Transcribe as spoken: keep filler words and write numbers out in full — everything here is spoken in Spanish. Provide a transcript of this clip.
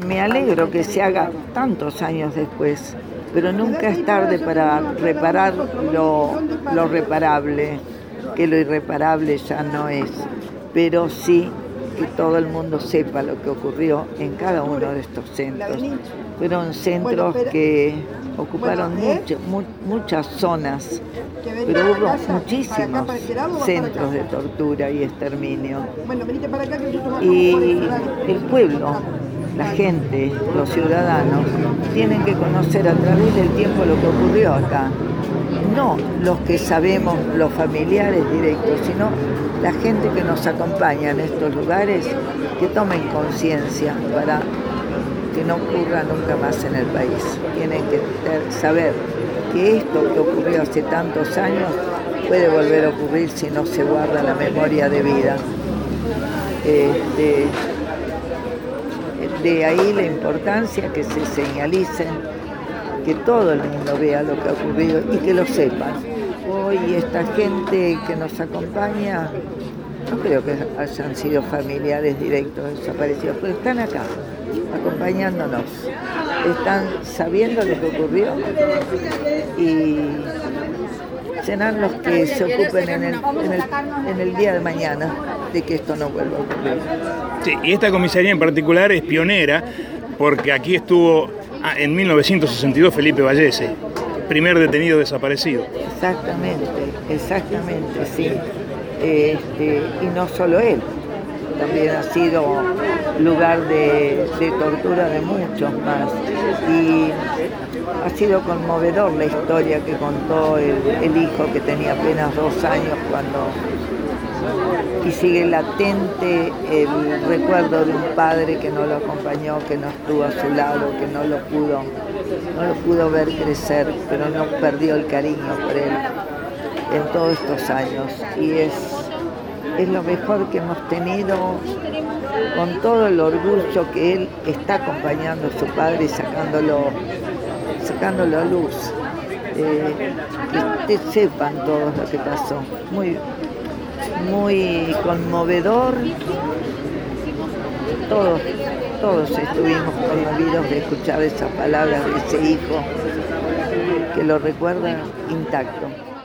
me alegro que se haga tantos años después, pero nunca es tarde para reparar lo, lo reparable, que lo irreparable ya no es, pero sí que todo el mundo sepa lo que ocurrió en cada uno de estos centros. Fueron centros que ocuparon mucho, mu muchas zonas, pero hubo muchísimos centros de tortura y exterminio. Y el pueblo, la gente, los ciudadanos, tienen que conocer a través del tiempo lo que ocurrió acá. No los que sabemos, los familiares directos, sino la gente que nos acompaña en estos lugares, que tomen conciencia para que no ocurra nunca más en el país. Tienen que saber que esto que ocurrió hace tantos años puede volver a ocurrir si no se guarda la memoria de vida. Este, de ahí la importancia que se señalicen, que todo el mundo vea lo que ha ocurrido y que lo sepan. Hoy esta gente que nos acompaña, no creo que hayan sido familiares directos desaparecidos, pero están acá, acompañándonos. Están sabiendo lo que ocurrió y serán los que se ocupen en el, en el, en el día de mañana de que esto no vuelva a ocurrir. Sí, y esta comisaría en particular es pionera porque aquí estuvo en mil novecientos sesenta y dos Felipe Vallese, primer detenido desaparecido. Exactamente, exactamente, sí. Este, y no solo él, también ha sido lugar de, de tortura de muchos más. Y ha sido conmovedor la historia que contó el, el hijo, que tenía apenas dos años cuando... Y sigue latente el recuerdo de un padre que no lo acompañó, que no estuvo a su lado, que no lo pudo, no lo pudo ver crecer, pero no perdió el cariño por él en todos estos años. Y es, es lo mejor que hemos tenido, con todo el orgullo que él está acompañando a su padre y sacándolo, sacándolo a luz. Eh, que, que sepan todos lo que pasó. Muy muy conmovedor. Todos, todos estuvimos conmovidos de escuchar esas palabras de ese hijo que lo recuerda intacto.